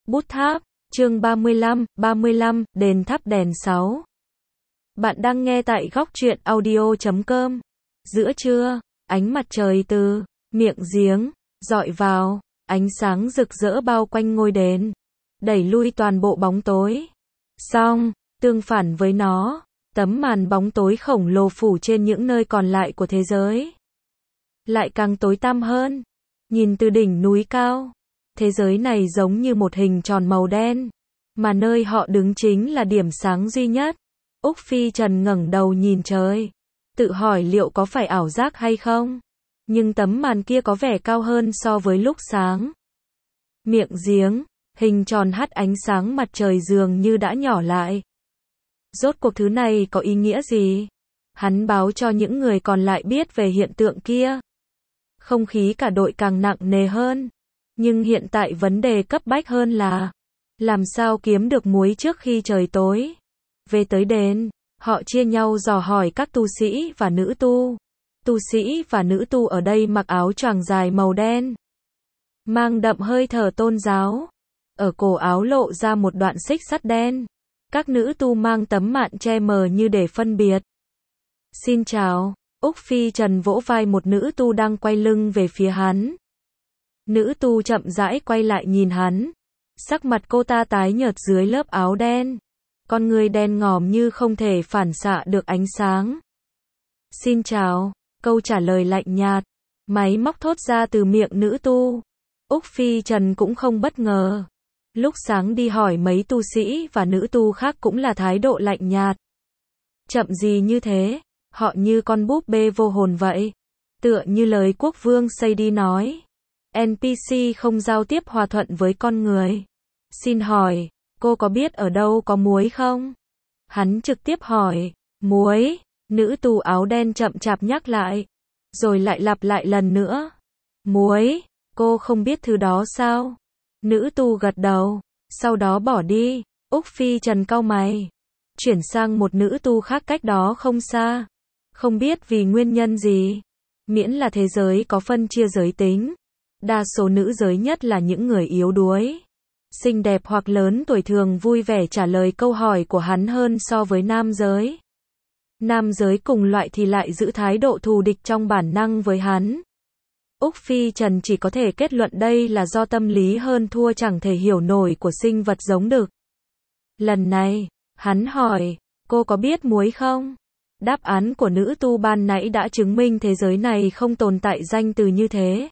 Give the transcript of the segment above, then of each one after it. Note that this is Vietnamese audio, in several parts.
Bút tháp, chương 35, đền tháp đèn 6. Bạn đang nghe tại góc truyện audio.com. Giữa trưa, ánh mặt trời từ miệng giếng rọi vào, ánh sáng rực rỡ bao quanh ngôi đền, đẩy lui toàn bộ bóng tối. Song, tương phản với nó, tấm màn bóng tối khổng lồ phủ trên những nơi còn lại của thế giới lại càng tối tăm hơn. Nhìn từ đỉnh núi cao, thế giới này giống như một hình tròn màu đen, mà nơi họ đứng chính là điểm sáng duy nhất. Úc Phi Trần ngẩng đầu nhìn trời, tự hỏi liệu có phải ảo giác hay không, nhưng tấm màn kia có vẻ cao hơn so với lúc sáng. Miệng giếng, hình tròn hắt ánh sáng mặt trời dường như đã nhỏ lại. Rốt cuộc thứ này có ý nghĩa gì? Hắn báo cho những người còn lại biết về hiện tượng kia. Không khí cả đội càng nặng nề hơn. Nhưng hiện tại vấn đề cấp bách hơn là làm sao kiếm được muối trước khi trời tối. Về tới đền, họ chia nhau dò hỏi các tu sĩ và nữ tu. Tu sĩ và nữ tu ở đây mặc áo choàng dài màu đen, mang đậm hơi thở tôn giáo. Ở cổ áo lộ ra một đoạn xích sắt đen. Các nữ tu mang tấm mạn che mờ như để phân biệt. Xin chào. Úc Phi Trần vỗ vai một nữ tu đang quay lưng về phía hắn. Nữ tu chậm rãi quay lại nhìn hắn. Sắc mặt cô ta tái nhợt dưới lớp áo đen. Con người đen ngòm như không thể phản xạ được ánh sáng. Xin chào. Câu trả lời lạnh nhạt, máy móc thốt ra từ miệng nữ tu. Úc Phi Trần cũng không bất ngờ. Lúc sáng đi hỏi mấy tu sĩ và nữ tu khác cũng là thái độ lạnh nhạt. Chậm gì như thế, họ như con búp bê vô hồn vậy. Tựa như lời quốc vương Seydi nói. NPC không giao tiếp hòa thuận với con người. Xin hỏi, cô có biết ở đâu có muối không? Hắn trực tiếp hỏi, muối? Nữ tu áo đen chậm chạp nhắc lại. Rồi lại lặp lại lần nữa. Muối? Cô không biết thứ đó sao? Nữ tu gật đầu, sau đó bỏ đi. Úc Phi Trần cau mày, chuyển sang một nữ tu khác cách đó không xa. Không biết vì nguyên nhân gì, miễn là thế giới có phân chia giới tính, đa số nữ giới nhất là những người yếu đuối, xinh đẹp hoặc lớn tuổi thường vui vẻ trả lời câu hỏi của hắn hơn so với nam giới. Nam giới cùng loại thì lại giữ thái độ thù địch trong bản năng với hắn. Úc Phi Trần chỉ có thể kết luận đây là do tâm lý hơn thua chẳng thể hiểu nổi của sinh vật giống đực. Lần này, hắn hỏi, cô có biết muối không? Đáp án của nữ tu ban nãy đã chứng minh thế giới này không tồn tại danh từ như thế.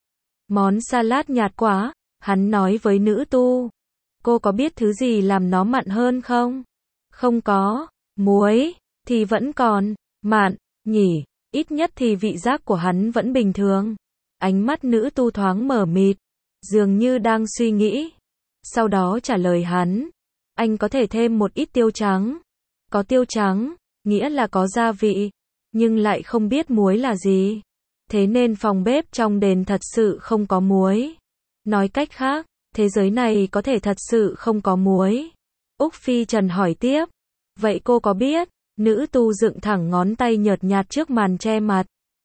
Món salad nhạt quá, hắn nói với nữ tu. Cô có biết thứ gì làm nó mặn hơn không? Không có. Muối thì vẫn còn mặn nhỉ, ít nhất thì vị giác của hắn vẫn bình thường. Ánh mắt nữ tu thoáng mờ mịt, dường như đang suy nghĩ. Sau đó trả lời hắn, anh có thể thêm một ít tiêu trắng. Có tiêu trắng, nghĩa là có gia vị, nhưng lại không biết muối là gì. Thế nên phòng bếp trong đền thật sự không có muối. Nói cách khác, thế giới này có thể thật sự không có muối. Úc Phi Trần hỏi tiếp, vậy cô có biết? Nữ tu dựng thẳng ngón tay nhợt nhạt trước màn che mặt,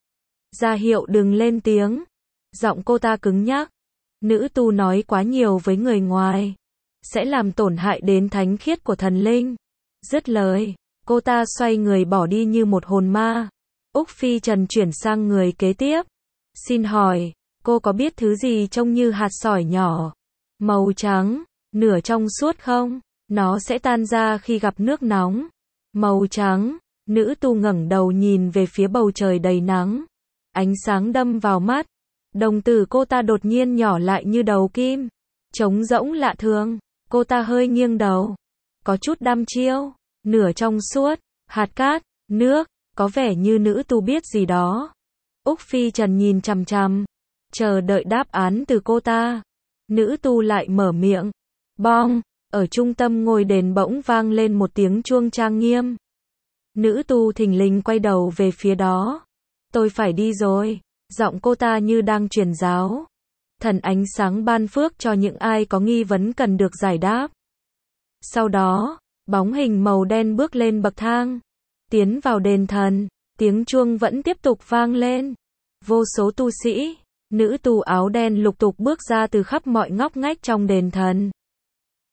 ra hiệu đừng lên tiếng. Giọng cô ta cứng nhắc. Nữ tu nói quá nhiều với người ngoài sẽ làm tổn hại đến thánh khiết của thần linh. Dứt lời, cô ta xoay người bỏ đi như một hồn ma. Úc Phi Trần chuyển sang người kế tiếp. Xin hỏi, cô có biết thứ gì trông như hạt sỏi nhỏ, màu trắng, nửa trong suốt không? Nó sẽ tan ra khi gặp nước nóng. Màu trắng. Nữ tu ngẩng đầu nhìn về phía bầu trời đầy nắng. Ánh sáng đâm vào mắt. Đồng tử cô ta đột nhiên nhỏ lại như đầu kim. Trống rỗng lạ thường. Cô ta hơi nghiêng đầu, có chút đăm chiêu. Nửa trong suốt, hạt cát, nước. Có vẻ như nữ tu biết gì đó. Úc Phi Trần nhìn chằm chằm, chờ đợi đáp án từ cô ta. Nữ tu lại mở miệng. Bong. Ở trung tâm ngôi đền bỗng vang lên một tiếng chuông trang nghiêm. Nữ tu thình lình quay đầu về phía đó. Tôi phải đi rồi. Giọng cô ta như đang truyền giáo. Thần ánh sáng ban phước cho những ai có nghi vấn cần được giải đáp. Sau đó, bóng hình màu đen bước lên bậc thang, tiến vào đền thần. Tiếng chuông vẫn tiếp tục vang lên. Vô số tu sĩ, nữ tu áo đen lục tục bước ra từ khắp mọi ngóc ngách trong đền thần.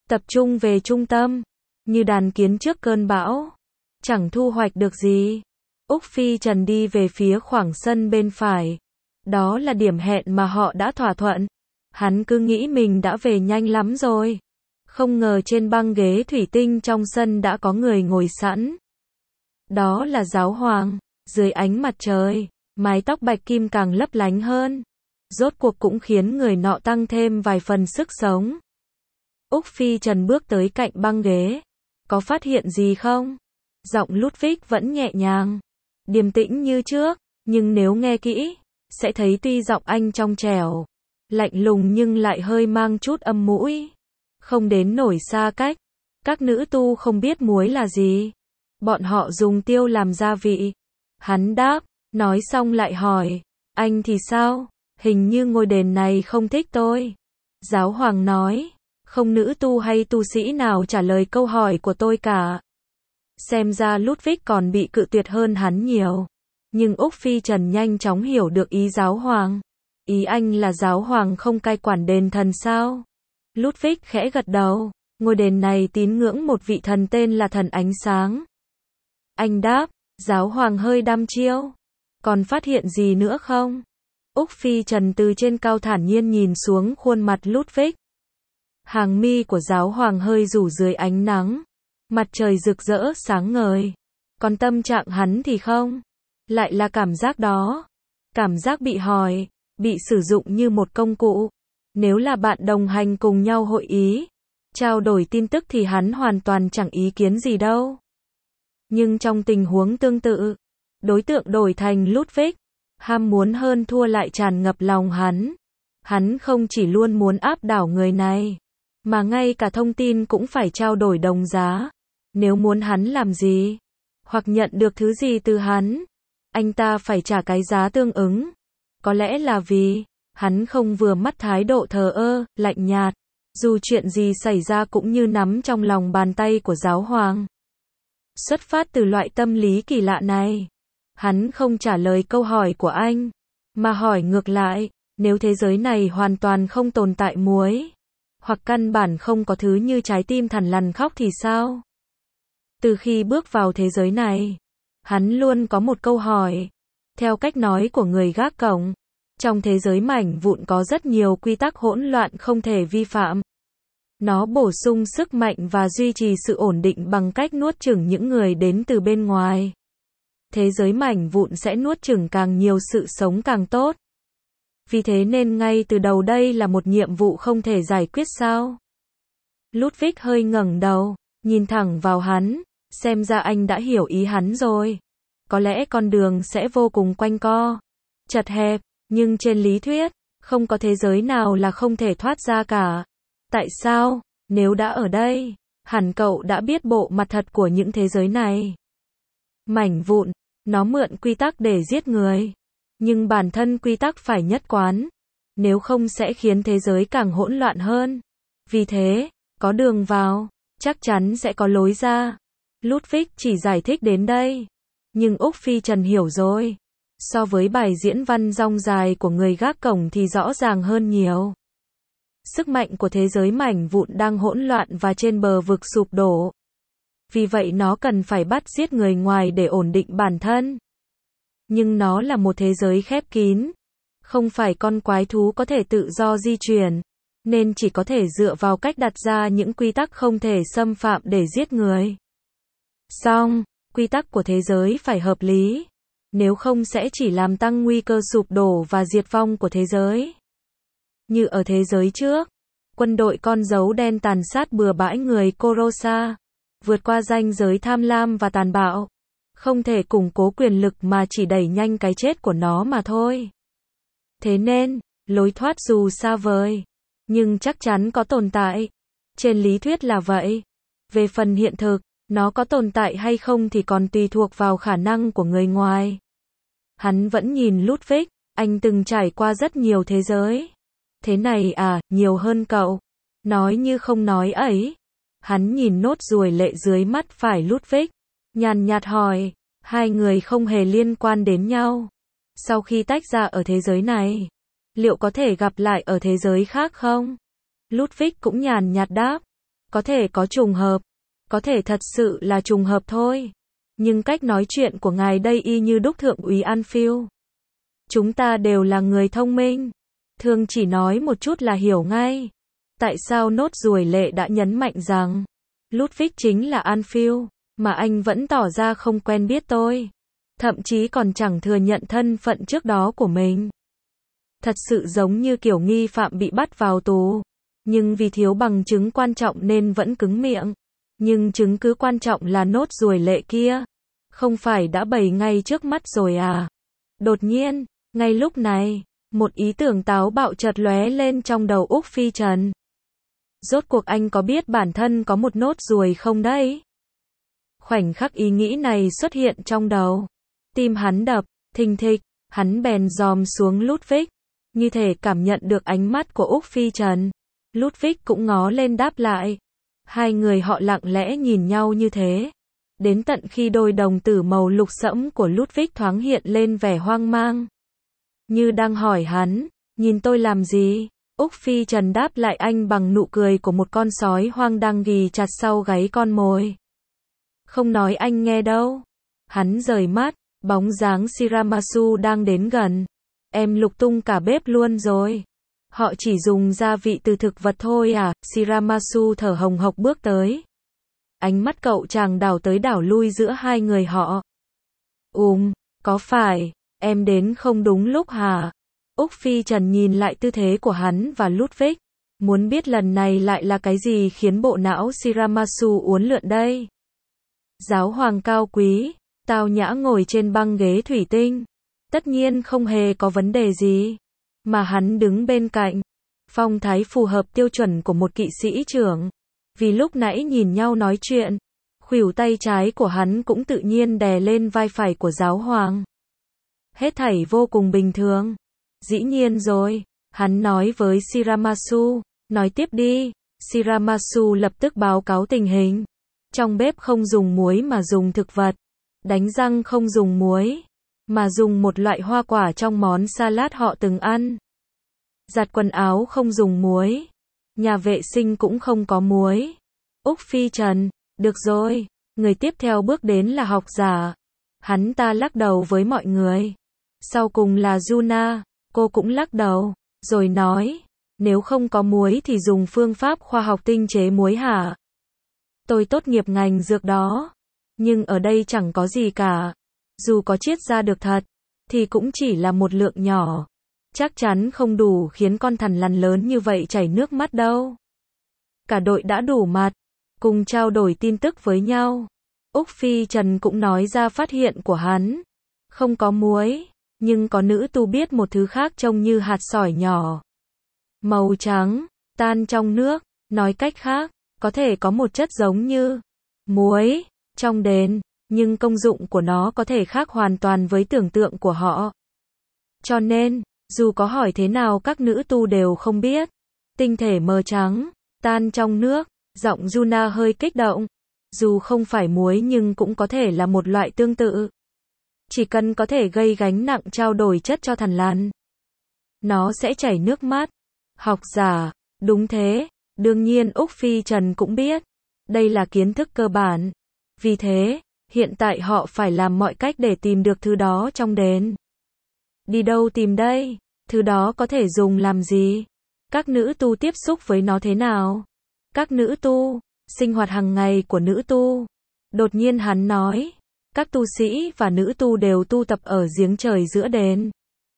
tập trung về trung tâm, như đàn kiến trước cơn bão, chẳng thu hoạch được gì. Úc Phi Trần đi về phía khoảng sân bên phải. Đó là điểm hẹn mà họ đã thỏa thuận. Hắn cứ nghĩ mình đã về nhanh lắm rồi. Không ngờ trên băng ghế thủy tinh trong sân đã có người ngồi sẵn. Đó là Giáo Hoàng. Dưới ánh mặt trời, mái tóc bạch kim càng lấp lánh hơn. Rốt cuộc cũng khiến người nọ tăng thêm vài phần sức sống. Úc Phi Trần bước tới cạnh băng ghế. Có phát hiện gì không? Giọng Ludwig vẫn nhẹ nhàng, điềm tĩnh như trước, nhưng nếu nghe kỹ, sẽ thấy tuy giọng anh trong trẻo, lạnh lùng nhưng lại hơi mang chút âm mũi. Không đến nổi xa cách. Các nữ tu không biết muối là gì. Bọn họ dùng tiêu làm gia vị. Hắn đáp, nói xong lại hỏi, anh thì sao? Hình như ngôi đền này không thích tôi. Giáo Hoàng nói, không nữ tu hay tu sĩ nào trả lời câu hỏi của tôi cả. Xem ra Ludwig còn bị cự tuyệt hơn hắn nhiều. Nhưng Úc Phi Trần nhanh chóng hiểu được ý Giáo Hoàng. Ý anh là Giáo Hoàng không cai quản đền thần sao? Ludwig khẽ gật đầu. Ngôi đền này tín ngưỡng một vị thần tên là thần ánh sáng. Anh đáp. Giáo Hoàng hơi đăm chiêu. Còn phát hiện gì nữa không? Úc Phi Trần từ trên cao thản nhiên nhìn xuống khuôn mặt Ludwig. Hàng mi của Giáo Hoàng hơi rủ dưới ánh nắng. Mặt trời rực rỡ sáng ngời. Còn tâm trạng hắn thì không. Lại là cảm giác đó. Cảm giác bị hỏi, bị sử dụng như một công cụ. Nếu là bạn đồng hành cùng nhau hội ý, trao đổi tin tức thì hắn hoàn toàn chẳng ý kiến gì đâu. Nhưng trong tình huống tương tự, đối tượng đổi thành Ludwig, ham muốn hơn thua lại tràn ngập lòng hắn. Hắn không chỉ luôn muốn áp đảo người này, mà ngay cả thông tin cũng phải trao đổi đồng giá. Nếu muốn hắn làm gì, hoặc nhận được thứ gì từ hắn, anh ta phải trả cái giá tương ứng. Có lẽ là vì hắn không vừa mắt thái độ thờ ơ, lạnh nhạt, dù chuyện gì xảy ra cũng như nắm trong lòng bàn tay của Giáo Hoàng. Xuất phát từ loại tâm lý kỳ lạ này, hắn không trả lời câu hỏi của anh, mà hỏi ngược lại, nếu thế giới này hoàn toàn không tồn tại muối, hoặc căn bản không có thứ như trái tim thằn lằn khóc thì sao? Từ khi bước vào thế giới này, hắn luôn có một câu hỏi. Theo cách nói của người gác cổng, trong thế giới mảnh vụn có rất nhiều quy tắc hỗn loạn không thể vi phạm. Nó bổ sung sức mạnh và duy trì sự ổn định bằng cách nuốt chửng những người đến từ bên ngoài. Thế giới mảnh vụn sẽ nuốt chửng càng nhiều sự sống càng tốt. Vì thế nên ngay từ đầu đây là một nhiệm vụ không thể giải quyết sao? Ludwig hơi ngẩng đầu, nhìn thẳng vào hắn, xem ra anh đã hiểu ý hắn rồi. Có lẽ con đường sẽ vô cùng quanh co, chật hẹp, nhưng trên lý thuyết, không có thế giới nào là không thể thoát ra cả. Tại sao? Nếu đã ở đây, hẳn cậu đã biết bộ mặt thật của những thế giới này. Mảnh vụn, nó mượn quy tắc để giết người. Nhưng bản thân quy tắc phải nhất quán. Nếu không sẽ khiến thế giới càng hỗn loạn hơn. Vì thế, có đường vào, chắc chắn sẽ có lối ra. Ludwig chỉ giải thích đến đây. Nhưng Úc Phi Trần hiểu rồi. So với bài diễn văn dong dài của người gác cổng thì rõ ràng hơn nhiều. Sức mạnh của thế giới mảnh vụn đang hỗn loạn và trên bờ vực sụp đổ. Vì vậy nó cần phải bắt giết người ngoài để ổn định bản thân. Nhưng nó là một thế giới khép kín. Không phải con quái thú có thể tự do di chuyển. Nên chỉ có thể dựa vào cách đặt ra những quy tắc không thể xâm phạm để giết người. Song, quy tắc của thế giới phải hợp lý. Nếu không sẽ chỉ làm tăng nguy cơ sụp đổ và diệt vong của thế giới. Như ở thế giới trước, quân đội con dấu đen tàn sát bừa bãi người Korosa, vượt qua ranh giới tham lam và tàn bạo. Không thể củng cố quyền lực mà chỉ đẩy nhanh cái chết của nó mà thôi. Thế nên, lối thoát dù xa vời, nhưng chắc chắn có tồn tại. Trên lý thuyết là vậy. Về phần hiện thực, nó có tồn tại hay không thì còn tùy thuộc vào khả năng của người ngoài. Hắn vẫn nhìn Ludwig, anh từng trải qua rất nhiều thế giới. Thế này à, nhiều hơn cậu. Nói như không nói ấy. Hắn nhìn nốt ruồi lệ dưới mắt phải Ludwig. Nhàn nhạt hỏi, hai người không hề liên quan đến nhau. Sau khi tách ra ở thế giới này, liệu có thể gặp lại ở thế giới khác không? Ludwig cũng nhàn nhạt đáp. Có thể có trùng hợp, có thể thật sự là trùng hợp thôi. Nhưng cách nói chuyện của ngài đây y như đúc thượng úy Anfield. Chúng ta đều là người thông minh. Thường chỉ nói một chút là hiểu ngay. Tại sao nốt ruồi lệ đã nhấn mạnh rằng Ludwig chính là Anfield, mà anh vẫn tỏ ra không quen biết tôi. Thậm chí còn chẳng thừa nhận thân phận trước đó của mình. Thật sự giống như kiểu nghi phạm bị bắt vào tù. Nhưng vì thiếu bằng chứng quan trọng nên vẫn cứng miệng. Nhưng chứng cứ quan trọng là nốt ruồi lệ kia. Không phải đã bày ngay trước mắt rồi à? Đột nhiên, ngay lúc này, một ý tưởng táo bạo chợt lóe lên trong đầu Úc Phi Trần. Rốt cuộc anh có biết bản thân có một nốt ruồi không đấy? Khoảnh khắc ý nghĩ này xuất hiện trong đầu. Tim hắn đập, thình thịch, hắn bèn dòm xuống Ludwig. Như thể cảm nhận được ánh mắt của Úc Phi Trần. Ludwig cũng ngó lên đáp lại. Hai người họ lặng lẽ nhìn nhau như thế. Đến tận khi đôi đồng tử màu lục sẫm của Ludwig thoáng hiện lên vẻ hoang mang. Như đang hỏi hắn, nhìn tôi làm gì? Úc Phi Trần đáp lại anh bằng nụ cười của một con sói hoang đang ghì chặt sau gáy con mồi. Không nói anh nghe đâu. Hắn rời mắt, bóng dáng Shiramasu đang đến gần. Em lục tung cả bếp luôn rồi. Họ chỉ dùng gia vị từ thực vật thôi à? Shiramasu thở hồng hộc bước tới. Ánh mắt cậu chàng đảo tới đảo lui giữa hai người họ. Có phải em đến không đúng lúc hả? Úc Phi Trần nhìn lại tư thế của hắn và Ludwig. Muốn biết lần này lại là cái gì khiến bộ não Shiramasu uốn lượn đây? Giáo hoàng cao quý, tao nhã ngồi trên băng ghế thủy tinh. Tất nhiên không hề có vấn đề gì. Mà hắn đứng bên cạnh. Phong thái phù hợp tiêu chuẩn của một kỵ sĩ trưởng. Vì lúc nãy nhìn nhau nói chuyện, khuỷu tay trái của hắn cũng tự nhiên đè lên vai phải của giáo hoàng. Hết thảy vô cùng bình thường. Dĩ nhiên rồi, hắn nói với Shiramasu, nói tiếp đi. Shiramasu lập tức báo cáo tình hình. Trong bếp không dùng muối mà dùng thực vật. Đánh răng không dùng muối, mà dùng một loại hoa quả trong món salad họ từng ăn. Giặt quần áo không dùng muối. Nhà vệ sinh cũng không có muối. Úc Phi Trần, được rồi, người tiếp theo bước đến là học giả. Hắn ta lắc đầu với mọi người. Sau cùng là Yuna, cô cũng lắc đầu, rồi nói, nếu không có muối thì dùng phương pháp khoa học tinh chế muối hả? Tôi tốt nghiệp ngành dược đó, nhưng ở đây chẳng có gì cả. Dù có chiết ra được thật, thì cũng chỉ là một lượng nhỏ. Chắc chắn không đủ khiến con thằn lằn lớn như vậy chảy nước mắt đâu. Cả đội đã đủ mặt, cùng trao đổi tin tức với nhau. Úc Phi Trần cũng nói ra phát hiện của hắn. Không có muối, nhưng có nữ tu biết một thứ khác trông như hạt sỏi nhỏ. Màu trắng, tan trong nước, nói cách khác, có thể có một chất giống như muối trong đền, nhưng công dụng của nó có thể khác hoàn toàn với tưởng tượng của họ. Cho nên, dù có hỏi thế nào các nữ tu đều không biết. Tinh thể mờ trắng, tan trong nước, giọng Yuna hơi kích động. Dù không phải muối nhưng cũng có thể là một loại tương tự. Chỉ cần có thể gây gánh nặng trao đổi chất cho thằn lằn, nó sẽ chảy nước mắt. Học giả, đúng thế, đương nhiên Úc Phi Trần cũng biết. Đây là kiến thức cơ bản. Vì thế, hiện tại họ phải làm mọi cách để tìm được thứ đó trong đền. Đi đâu tìm đây? Thứ đó có thể dùng làm gì? Các nữ tu tiếp xúc với nó thế nào? Các nữ tu, sinh hoạt hàng ngày của nữ tu. Đột nhiên hắn nói, các tu sĩ và nữ tu đều tu tập ở giếng trời giữa đền.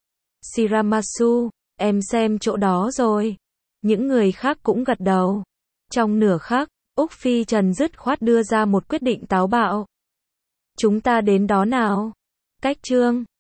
Shiramasu, em xem chỗ đó rồi. Những người khác cũng gật đầu. Trong nửa khắc, Úc Phi Trần dứt khoát đưa ra một quyết định táo bạo. Chúng ta đến đó nào. Cách chương